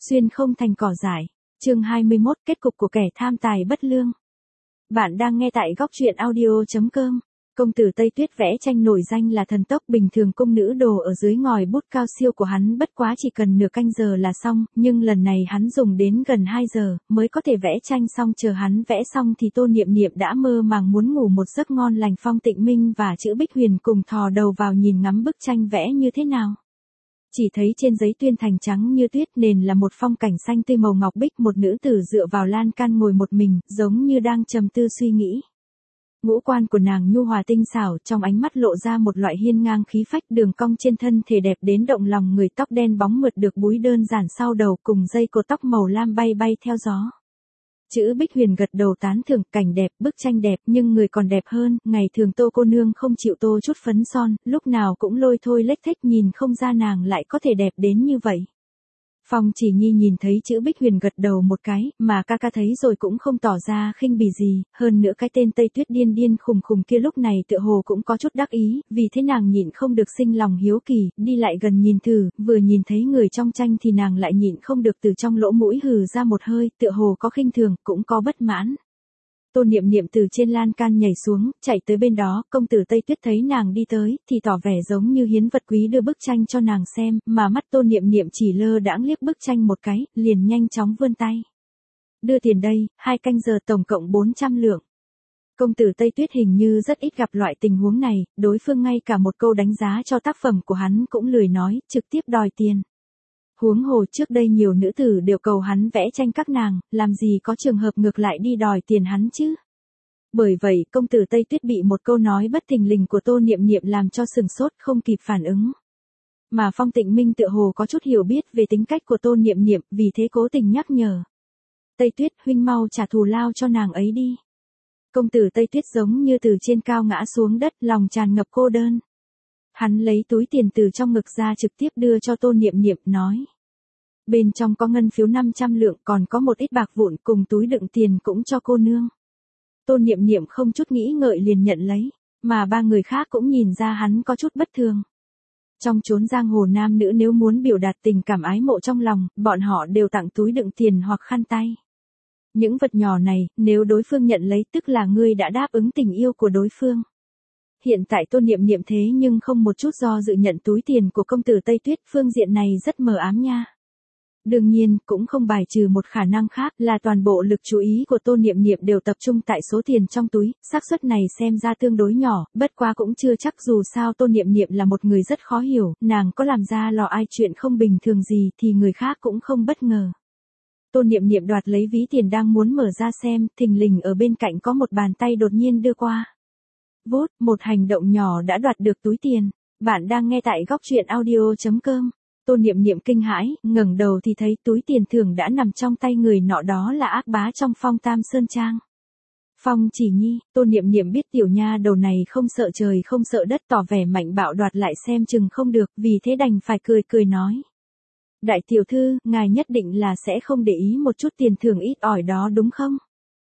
Xuyên không thành cỏ dại. Chương 21, kết cục của kẻ tham tài bất lương. Bạn đang nghe tại góc truyện audio.com. Công tử Tây Tuyết vẽ tranh nổi danh là thần tốc, bình thường cung nữ đồ ở dưới ngòi bút cao siêu của hắn bất quá chỉ cần nửa canh giờ là xong, nhưng lần này hắn dùng đến gần 2 giờ mới có thể vẽ tranh xong. Chờ hắn vẽ xong thì Tô Niệm Niệm đã mơ màng muốn ngủ một giấc ngon lành. Phong Tịnh Minh và Chữ Bích Huyền cùng thò đầu vào nhìn ngắm bức tranh vẽ như thế nào. Chỉ thấy trên giấy tuyên thành trắng như tuyết, nền là một phong cảnh xanh tươi màu ngọc bích, một nữ tử dựa vào lan can ngồi một mình, giống như đang trầm tư suy nghĩ. Ngũ quan của nàng nhu hòa tinh xảo, trong ánh mắt lộ ra một loại hiên ngang khí phách, đường cong trên thân thể đẹp đến động lòng người, tóc đen bóng mượt được búi đơn giản sau đầu cùng dây cột tóc màu lam bay bay theo gió. Chữ Bích Huyền gật đầu tán thưởng, cảnh đẹp, bức tranh đẹp, nhưng người còn đẹp hơn. Ngày thường Tô cô nương không chịu tô chút phấn son, lúc nào cũng lôi thôi lếch thếch, nhìn không ra nàng lại có thể đẹp đến như vậy. Phong Chỉ Nhi nhìn thấy Chữ Bích Huyền gật đầu một cái, mà ca ca thấy rồi cũng không tỏ ra khinh bỉ gì, hơn nữa cái tên Tây Tuyết điên điên khùng khùng kia lúc này tựa hồ cũng có chút đắc ý, vì thế nàng nhịn không được sinh lòng hiếu kỳ, đi lại gần nhìn thử, vừa nhìn thấy người trong tranh thì nàng lại nhịn không được từ trong lỗ mũi hừ ra một hơi, tựa hồ có khinh thường, cũng có bất mãn. Tô Niệm Niệm từ trên lan can nhảy xuống, chạy tới bên đó, công tử Tây Tuyết thấy nàng đi tới, thì tỏ vẻ giống như hiến vật quý đưa bức tranh cho nàng xem, mà mắt Tô Niệm Niệm chỉ lơ đãng liếc bức tranh một cái, liền nhanh chóng vươn tay. Đưa tiền đây, 2 canh giờ tổng cộng 400 lượng. Công tử Tây Tuyết hình như rất ít gặp loại tình huống này, đối phương ngay cả một câu đánh giá cho tác phẩm của hắn cũng lười nói, trực tiếp đòi tiền. Huống hồ trước đây nhiều nữ tử đều cầu hắn vẽ tranh các nàng, làm gì có trường hợp ngược lại đi đòi tiền hắn chứ. Bởi vậy công tử Tây Tuyết bị một câu nói bất thình lình của Tô Niệm Niệm làm cho sừng sốt, không kịp phản ứng. Mà Phong Tịnh Minh tựa hồ có chút hiểu biết về tính cách của Tô Niệm Niệm, vì thế cố tình nhắc nhở. Tây Tuyết, huynh mau trả thù lao cho nàng ấy đi. Công tử Tây Tuyết giống như từ trên cao ngã xuống đất, lòng tràn ngập cô đơn. Hắn lấy túi tiền từ trong ngực ra trực tiếp đưa cho Tô Niệm Niệm, nói. Bên trong có ngân phiếu 500 lượng, còn có một ít bạc vụn, cùng túi đựng tiền cũng cho cô nương. Tô Niệm Niệm không chút nghĩ ngợi liền nhận lấy, mà 3 người khác cũng nhìn ra hắn có chút bất thường. Trong chốn giang hồ nam nữ nếu muốn biểu đạt tình cảm ái mộ trong lòng, bọn họ đều tặng túi đựng tiền hoặc khăn tay. Những vật nhỏ này, nếu đối phương nhận lấy tức là ngươi đã đáp ứng tình yêu của đối phương. Hiện tại Tô Niệm Niệm thế nhưng không một chút do dự nhận túi tiền của công tử Tây Tuyết, phương diện này rất mờ ám nha. Đương nhiên, cũng không bài trừ một khả năng khác là toàn bộ lực chú ý của Tô Niệm Niệm đều tập trung tại số tiền trong túi, xác suất này xem ra tương đối nhỏ, bất quá cũng chưa chắc, dù sao Tô Niệm Niệm là một người rất khó hiểu, nàng có làm ra lò ai chuyện không bình thường gì thì người khác cũng không bất ngờ. Tô Niệm Niệm đoạt lấy ví tiền đang muốn mở ra xem, thình lình ở bên cạnh có một bàn tay đột nhiên đưa qua. Vốt, một hành động nhỏ đã đoạt được túi tiền. Bạn đang nghe tại góc truyện audio.com. Tô Niệm Niệm kinh hãi, ngẩng đầu thì thấy túi tiền thưởng đã nằm trong tay người nọ, đó là ác bá trong Phong Tam Sơn Trang. Phong Chỉ Nhi. Tô Niệm Niệm biết tiểu nha đầu này không sợ trời không sợ đất, tỏ vẻ mạnh bạo đoạt lại xem chừng không được, vì thế đành phải cười cười nói. Đại tiểu thư, ngài nhất định là sẽ không để ý một chút tiền thưởng ít ỏi đó đúng không?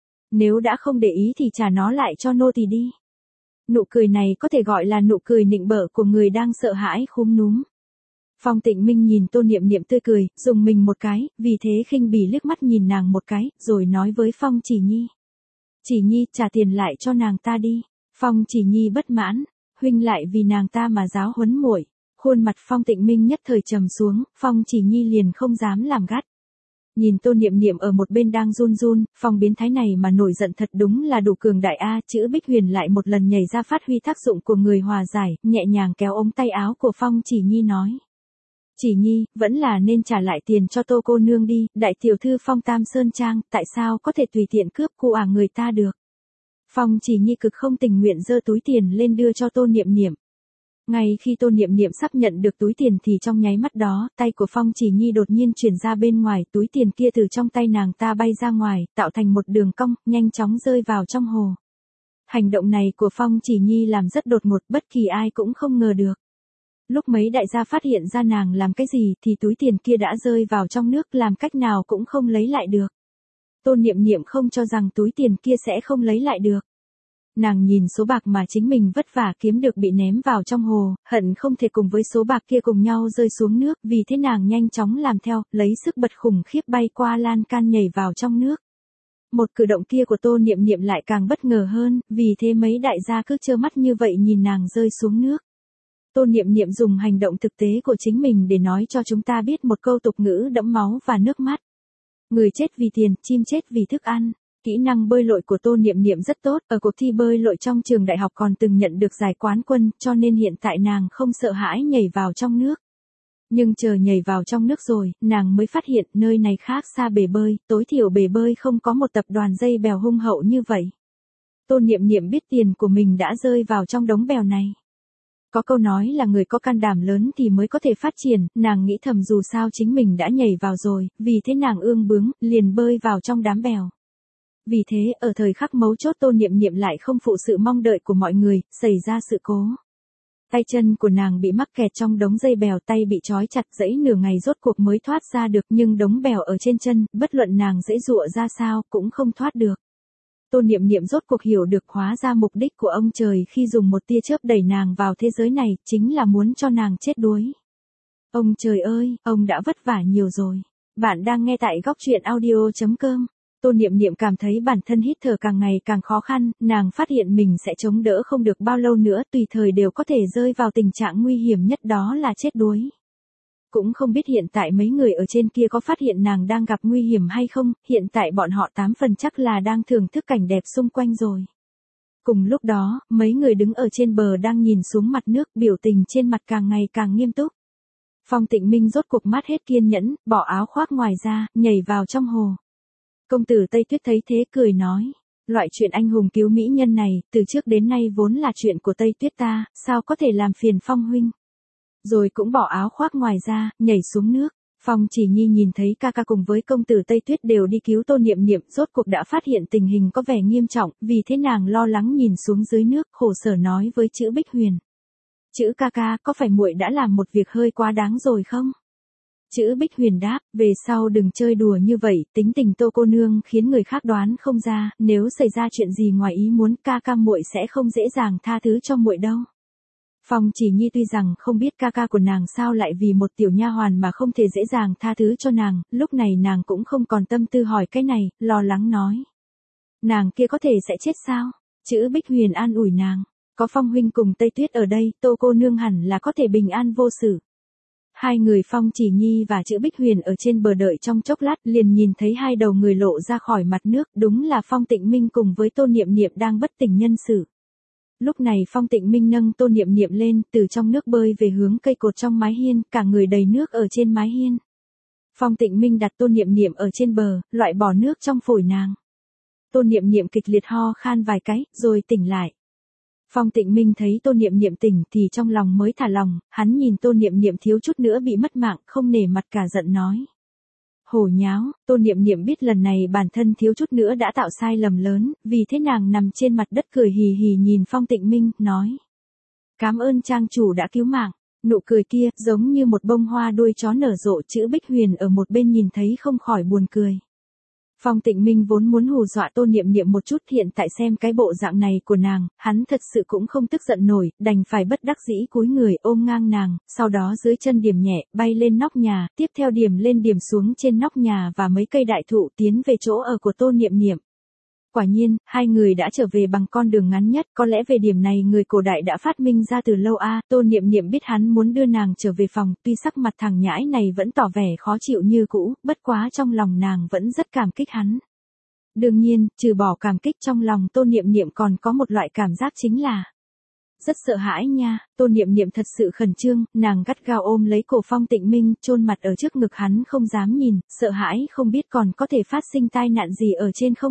Nếu đã không để ý thì trả nó lại cho nô tỳ đi. Nụ cười này có thể gọi là nụ cười nịnh bợ của người đang sợ hãi khúm núm. Phong Tịnh Minh nhìn Tô Niệm Niệm tươi cười, dùng mình một cái, vì thế khinh bỉ liếc mắt nhìn nàng một cái, rồi nói với Phong Chỉ Nhi. Chỉ Nhi, trả tiền lại cho nàng ta đi. Phong Chỉ Nhi bất mãn, huynh lại vì nàng ta mà giáo huấn muội. Khuôn mặt Phong Tịnh Minh nhất thời trầm xuống, Phong Chỉ Nhi liền không dám làm gắt. Nhìn Tô Niệm Niệm ở một bên đang run run, Phong biến thái này mà nổi giận thật đúng là đủ cường đại a. Chữ Bích Huyền lại một lần nhảy ra phát huy tác dụng của người hòa giải, nhẹ nhàng kéo ống tay áo của Phong Chỉ Nhi nói. Chỉ Nhi, vẫn là nên trả lại tiền cho Tô cô nương đi, đại tiểu thư Phong Tam Sơn Trang, tại sao có thể tùy tiện cướp của người ta được. Phong Chỉ Nhi cực không tình nguyện giơ túi tiền lên đưa cho Tô Niệm Niệm. Ngay khi Tô Niệm Niệm sắp nhận được túi tiền thì trong nháy mắt đó, tay của Phong Chỉ Nhi đột nhiên chuyển ra bên ngoài, túi tiền kia từ trong tay nàng ta bay ra ngoài, tạo thành một đường cong, nhanh chóng rơi vào trong hồ. Hành động này của Phong Chỉ Nhi làm rất đột ngột, bất kỳ ai cũng không ngờ được. Lúc mấy đại gia phát hiện ra nàng làm cái gì thì túi tiền kia đã rơi vào trong nước, làm cách nào cũng không lấy lại được. Tô Niệm Niệm không cho rằng túi tiền kia sẽ không lấy lại được. Nàng nhìn số bạc mà chính mình vất vả kiếm được bị ném vào trong hồ, hận không thể cùng với số bạc kia cùng nhau rơi xuống nước, vì thế nàng nhanh chóng làm theo, lấy sức bật khủng khiếp bay qua lan can nhảy vào trong nước. Một cử động kia của Tô Niệm Niệm lại càng bất ngờ hơn, vì thế mấy đại gia cứ trơ mắt như vậy nhìn nàng rơi xuống nước. Tô Niệm Niệm dùng hành động thực tế của chính mình để nói cho chúng ta biết một câu tục ngữ đẫm máu và nước mắt. Người chết vì tiền, chim chết vì thức ăn. Kỹ năng bơi lội của Tô Niệm Niệm rất tốt, ở cuộc thi bơi lội trong trường đại học còn từng nhận được giải quán quân, cho nên hiện tại nàng không sợ hãi nhảy vào trong nước. Nhưng chờ nhảy vào trong nước rồi, nàng mới phát hiện nơi này khác xa bể bơi, tối thiểu bể bơi không có một tập đoàn dây bèo hung hậu như vậy. Tô Niệm Niệm biết tiền của mình đã rơi vào trong đống bèo này. Có câu nói là người có can đảm lớn thì mới có thể phát triển, nàng nghĩ thầm dù sao chính mình đã nhảy vào rồi, vì thế nàng ương bướng, liền bơi vào trong đám bèo. Vì thế, ở thời khắc mấu chốt Tô Niệm Niệm lại không phụ sự mong đợi của mọi người, xảy ra sự cố. Tay chân của nàng bị mắc kẹt trong đống dây bèo, tay bị trói chặt dẫy nửa ngày rốt cuộc mới thoát ra được, nhưng đống bèo ở trên chân, bất luận nàng dãy dụa ra sao, cũng không thoát được. Tô Niệm Niệm rốt cuộc hiểu được hóa ra mục đích của ông trời khi dùng một tia chớp đẩy nàng vào thế giới này, chính là muốn cho nàng chết đuối. Ông trời ơi, ông đã vất vả nhiều rồi. Bạn đang nghe tại góc truyện audio.com. Tô Niệm Niệm cảm thấy bản thân hít thở càng ngày càng khó khăn, nàng phát hiện mình sẽ chống đỡ không được bao lâu nữa, tùy thời đều có thể rơi vào tình trạng nguy hiểm nhất, đó là chết đuối. Cũng không biết hiện tại mấy người ở trên kia có phát hiện nàng đang gặp nguy hiểm hay không, hiện tại bọn họ 8 phần chắc là đang thưởng thức cảnh đẹp xung quanh rồi. Cùng lúc đó, mấy người đứng ở trên bờ đang nhìn xuống mặt nước, biểu tình trên mặt càng ngày càng nghiêm túc. Phong Tịnh Minh rốt cuộc mất hết kiên nhẫn, bỏ áo khoác ngoài ra, nhảy vào trong hồ. Công tử Tây Tuyết thấy thế cười nói, loại chuyện anh hùng cứu mỹ nhân này, từ trước đến nay vốn là chuyện của Tây Tuyết ta, sao có thể làm phiền Phong huynh. Rồi cũng bỏ áo khoác ngoài ra, nhảy xuống nước. Phong Chỉ Nhi nhìn thấy ca ca cùng với công tử Tây Tuyết đều đi cứu Tô Niệm Niệm, rốt cuộc đã phát hiện tình hình có vẻ nghiêm trọng, vì thế nàng lo lắng nhìn xuống dưới nước, khổ sở nói với Chữ Bích Huyền. Chữ ca ca, có phải muội đã làm một việc hơi quá đáng rồi không? Chữ Bích Huyền đáp, về sau đừng chơi đùa như vậy, tính tình Tô cô nương khiến người khác đoán không ra, nếu xảy ra chuyện gì ngoài ý muốn, ca ca muội sẽ không dễ dàng tha thứ cho muội đâu. Phong Chỉ Nhi tuy rằng không biết ca ca của nàng sao lại vì một tiểu nha hoàn mà không thể dễ dàng tha thứ cho nàng, lúc này nàng cũng không còn tâm tư hỏi cái này, lo lắng nói. Nàng kia có thể sẽ chết sao? Chữ Bích Huyền an ủi nàng, có Phong huynh cùng Tây Tuyết ở đây, Tô cô nương hẳn là có thể bình an vô sự. Hai người Phong Chỉ Nhi và Chữ Bích Huyền ở trên bờ đợi trong chốc lát, liền nhìn thấy hai đầu người lộ ra khỏi mặt nước, đúng là Phong Tịnh Minh cùng với Tô Niệm Niệm đang bất tỉnh nhân sự. Lúc này Phong Tịnh Minh nâng Tô Niệm Niệm lên, từ trong nước bơi về hướng cây cột trong mái hiên, cả người đầy nước ở trên mái hiên. Phong Tịnh Minh đặt Tô Niệm Niệm ở trên bờ, loại bỏ nước trong phổi nàng. Tô Niệm Niệm kịch liệt ho khan vài cái, rồi tỉnh lại. Phong Tịnh Minh thấy Tô Niệm Niệm tỉnh thì trong lòng mới thả lòng, hắn nhìn Tô Niệm Niệm thiếu chút nữa bị mất mạng, không nể mặt cả giận nói. Hổ nháo, Tô Niệm Niệm biết lần này bản thân thiếu chút nữa đã tạo sai lầm lớn, vì thế nàng nằm trên mặt đất cười hì hì nhìn Phong Tịnh Minh, nói. Cảm ơn trang chủ đã cứu mạng, nụ cười kia giống như một bông hoa đuôi chó nở rộ. Chữ Bích Huyền ở một bên nhìn thấy không khỏi buồn cười. Phong Tịnh Minh vốn muốn hù dọa Tô Niệm Niệm một chút, hiện tại xem cái bộ dạng này của nàng, hắn thật sự cũng không tức giận nổi, đành phải bất đắc dĩ cúi người ôm ngang nàng, sau đó dưới chân điểm nhẹ, bay lên nóc nhà, tiếp theo điểm lên điểm xuống trên nóc nhà và mấy cây đại thụ, tiến về chỗ ở của Tô Niệm Niệm. Quả nhiên, hai người đã trở về bằng con đường ngắn nhất, có lẽ về điểm này người cổ đại đã phát minh ra từ lâu a. Tô Niệm Niệm biết hắn muốn đưa nàng trở về phòng, tuy sắc mặt thằng nhãi này vẫn tỏ vẻ khó chịu như cũ, bất quá trong lòng nàng vẫn rất cảm kích hắn. Đương nhiên, trừ bỏ cảm kích, trong lòng Tô Niệm Niệm còn có một loại cảm giác chính là rất sợ hãi nha. Tô Niệm Niệm thật sự khẩn trương, nàng gắt gao ôm lấy cổ Phong Tịnh Minh, chôn mặt ở trước ngực hắn không dám nhìn, sợ hãi không biết còn có thể phát sinh tai nạn gì ở trên không.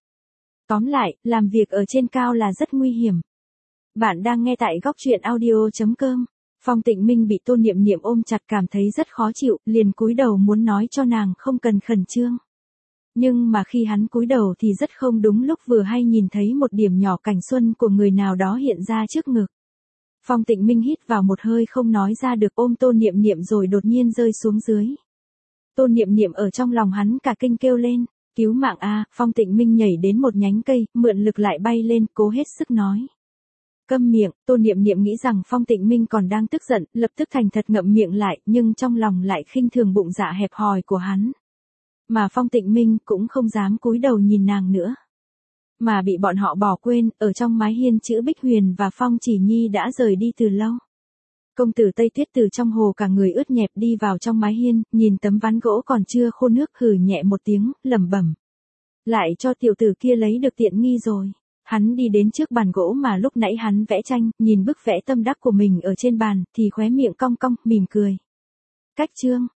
Tóm lại, làm việc ở trên cao là rất nguy hiểm. Bạn đang nghe tại góc truyện audio.com. Phong Tịnh Minh bị Tô Niệm Niệm ôm chặt cảm thấy rất khó chịu, liền cúi đầu muốn nói cho nàng không cần khẩn trương. Nhưng mà khi hắn cúi đầu thì rất không đúng lúc, vừa hay nhìn thấy một điểm nhỏ cảnh xuân của người nào đó hiện ra trước ngực. Phong Tịnh Minh hít vào một hơi không nói ra được, ôm Tô Niệm Niệm rồi đột nhiên rơi xuống dưới. Tô Niệm Niệm ở trong lòng hắn cả kinh kêu lên. Cứu mạng a, Phong Tịnh Minh nhảy đến một nhánh cây, mượn lực lại bay lên, cố hết sức nói. Câm miệng, Tô Niệm Niệm nghĩ rằng Phong Tịnh Minh còn đang tức giận, lập tức thành thật ngậm miệng lại, nhưng trong lòng lại khinh thường bụng dạ hẹp hòi của hắn. Mà Phong Tịnh Minh cũng không dám cúi đầu nhìn nàng nữa. Mà bị bọn họ bỏ quên, ở trong mái hiên chữ Bích Huyền và Phong Chỉ Nhi đã rời đi từ lâu. Công tử Tây Tuyết từ trong hồ cả người ướt nhẹp đi vào trong mái hiên, nhìn tấm ván gỗ còn chưa khô nước hừ nhẹ một tiếng, lẩm bẩm. Lại cho tiểu tử kia lấy được tiện nghi rồi. Hắn đi đến trước bàn gỗ mà lúc nãy hắn vẽ tranh, nhìn bức vẽ tâm đắc của mình ở trên bàn, thì khóe miệng cong cong, mỉm cười. Cách chương.